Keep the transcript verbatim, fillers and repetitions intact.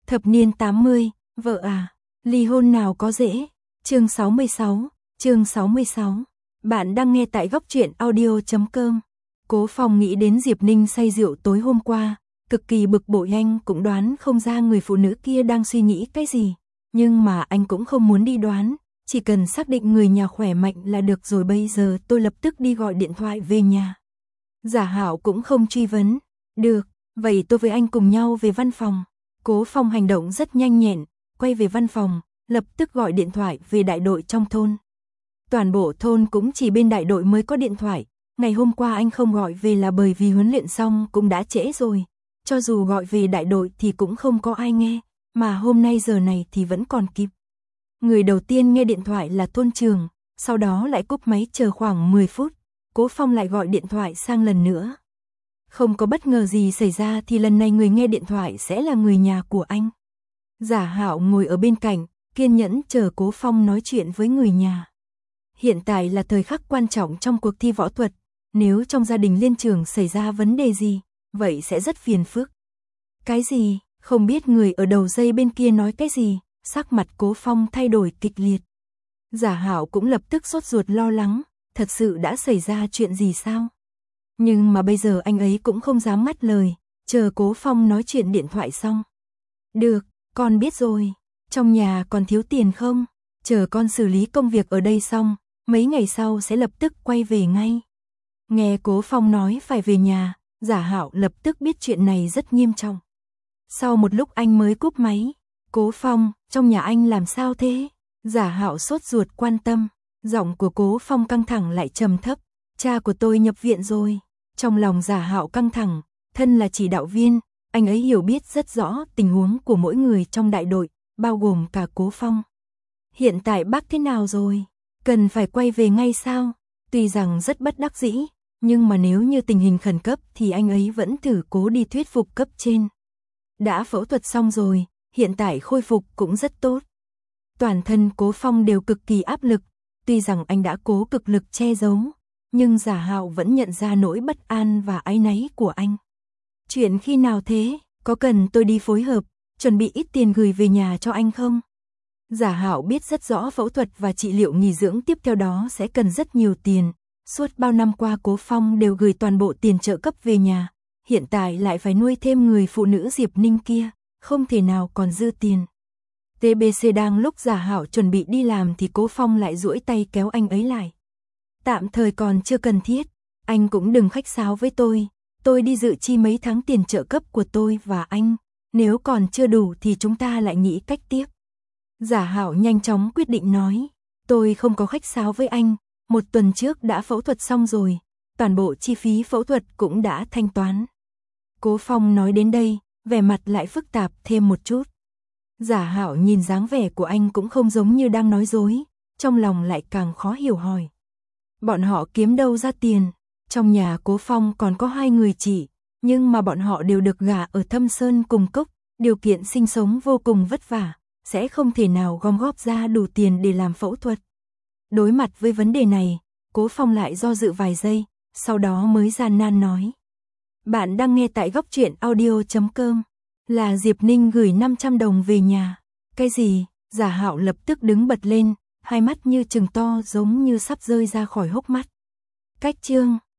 Thập niên tám mươi, vợ à, ly hôn nào có dễ. Chương sáu mươi sáu, chương sáu mươi sáu. Bạn đang nghe tại góc truyện audio chấm com. Cố Phong nghĩ đến Diệp Ninh say rượu tối hôm qua, cực kỳ bực bội, anh cũng đoán không ra người phụ nữ kia đang suy nghĩ cái gì, nhưng mà anh cũng không muốn đi đoán, chỉ cần xác định người nhà khỏe mạnh là được rồi. Bây giờ tôi lập tức đi gọi điện thoại về nhà. Giả Hạo cũng không truy vấn. Được, vậy tôi với anh cùng nhau về văn phòng. Cố Phong hành động rất nhanh nhẹn, quay về văn phòng, lập tức gọi điện thoại về đại đội trong thôn. Toàn bộ thôn cũng chỉ bên đại đội mới có điện thoại, ngày hôm qua anh không gọi về là bởi vì huấn luyện xong cũng đã trễ rồi, cho dù gọi về đại đội thì cũng không có ai nghe, mà hôm nay giờ này thì vẫn còn kịp. Người đầu tiên nghe điện thoại là thôn trưởng, sau đó lại cúp máy, chờ khoảng mười phút, Cố Phong lại gọi điện thoại sang lần nữa. Không có bất ngờ gì xảy ra thì lần này người nghe điện thoại sẽ là người nhà của anh. Giả Hạo ngồi ở bên cạnh, kiên nhẫn chờ Cố Phong nói chuyện với người nhà. Hiện tại là thời khắc quan trọng trong cuộc thi võ thuật, nếu trong gia đình liên trường xảy ra vấn đề gì, vậy sẽ rất phiền phức. Cái gì? Không biết người ở đầu dây bên kia nói cái gì, sắc mặt Cố Phong thay đổi kịch liệt. Giả Hạo cũng lập tức sốt ruột lo lắng, thật sự đã xảy ra chuyện gì sao? Nhưng mà bây giờ anh ấy cũng không dám ngắt lời, chờ Cố Phong nói chuyện điện thoại xong. Được, con biết rồi, trong nhà còn thiếu tiền không? Chờ con xử lý công việc ở đây xong, mấy ngày sau sẽ lập tức quay về ngay. Nghe Cố Phong nói phải về nhà, Giả Hạo lập tức biết chuyện này rất nghiêm trọng. Sau một lúc anh mới cúp máy. Cố Phong, trong nhà anh làm sao thế? Giả Hạo sốt ruột quan tâm, giọng của Cố Phong căng thẳng lại trầm thấp. Cha của tôi nhập viện rồi. Trong lòng Giả Hạo căng thẳng, thân là chỉ đạo viên, anh ấy hiểu biết rất rõ tình huống của mỗi người trong đại đội, bao gồm cả Cố Phong. Hiện tại bác thế nào rồi? Cần phải quay về ngay sao? Tuy rằng rất bất đắc dĩ, nhưng mà nếu như tình hình khẩn cấp thì anh ấy vẫn thử cố đi thuyết phục cấp trên. Đã phẫu thuật xong rồi, hiện tại khôi phục cũng rất tốt. Toàn thân Cố Phong đều cực kỳ áp lực, tuy rằng anh đã cố cực lực che giấu, nhưng Giả Hạo vẫn nhận ra nỗi bất an và áy náy của anh. Chuyện khi nào thế? Có cần tôi đi phối hợp, chuẩn bị ít tiền gửi về nhà cho anh không? Giả Hạo biết rất rõ phẫu thuật và trị liệu nghỉ dưỡng tiếp theo đó sẽ cần rất nhiều tiền. Suốt bao năm qua Cố Phong đều gửi toàn bộ tiền trợ cấp về nhà, hiện tại lại phải nuôi thêm người phụ nữ Diệp Ninh kia, không thể nào còn dư tiền. tê bê xê đang lúc Giả Hạo chuẩn bị đi làm thì Cố Phong lại duỗi tay kéo anh ấy lại. Tạm thời còn chưa cần thiết, anh cũng đừng khách sáo với tôi, tôi đi dự chi mấy tháng tiền trợ cấp của tôi và anh, nếu còn chưa đủ thì chúng ta lại nghĩ cách tiếp. Giả Hạo nhanh chóng quyết định nói, tôi không có khách sáo với anh, một tuần trước đã phẫu thuật xong rồi, toàn bộ chi phí phẫu thuật cũng đã thanh toán. Cố Phong nói đến đây, vẻ mặt lại phức tạp thêm một chút. Giả Hạo nhìn dáng vẻ của anh cũng không giống như đang nói dối, trong lòng lại càng khó hiểu hỏi. Bọn họ kiếm đâu ra tiền? Trong nhà Cố Phong còn có hai người chị, nhưng mà bọn họ đều được gả ở Thâm Sơn cùng Cốc, điều kiện sinh sống vô cùng vất vả, sẽ không thể nào gom góp ra đủ tiền để làm phẫu thuật. Đối mặt với vấn đề này, Cố Phong lại do dự vài giây, sau đó mới gian nan nói. Bạn đang nghe tại góc truyện audio chấm com. Là Diệp Ninh gửi năm trăm đồng về nhà. Cái gì? Giả Hạo lập tức đứng bật lên, hai mắt như trừng to giống như sắp rơi ra khỏi hốc mắt. Cách chương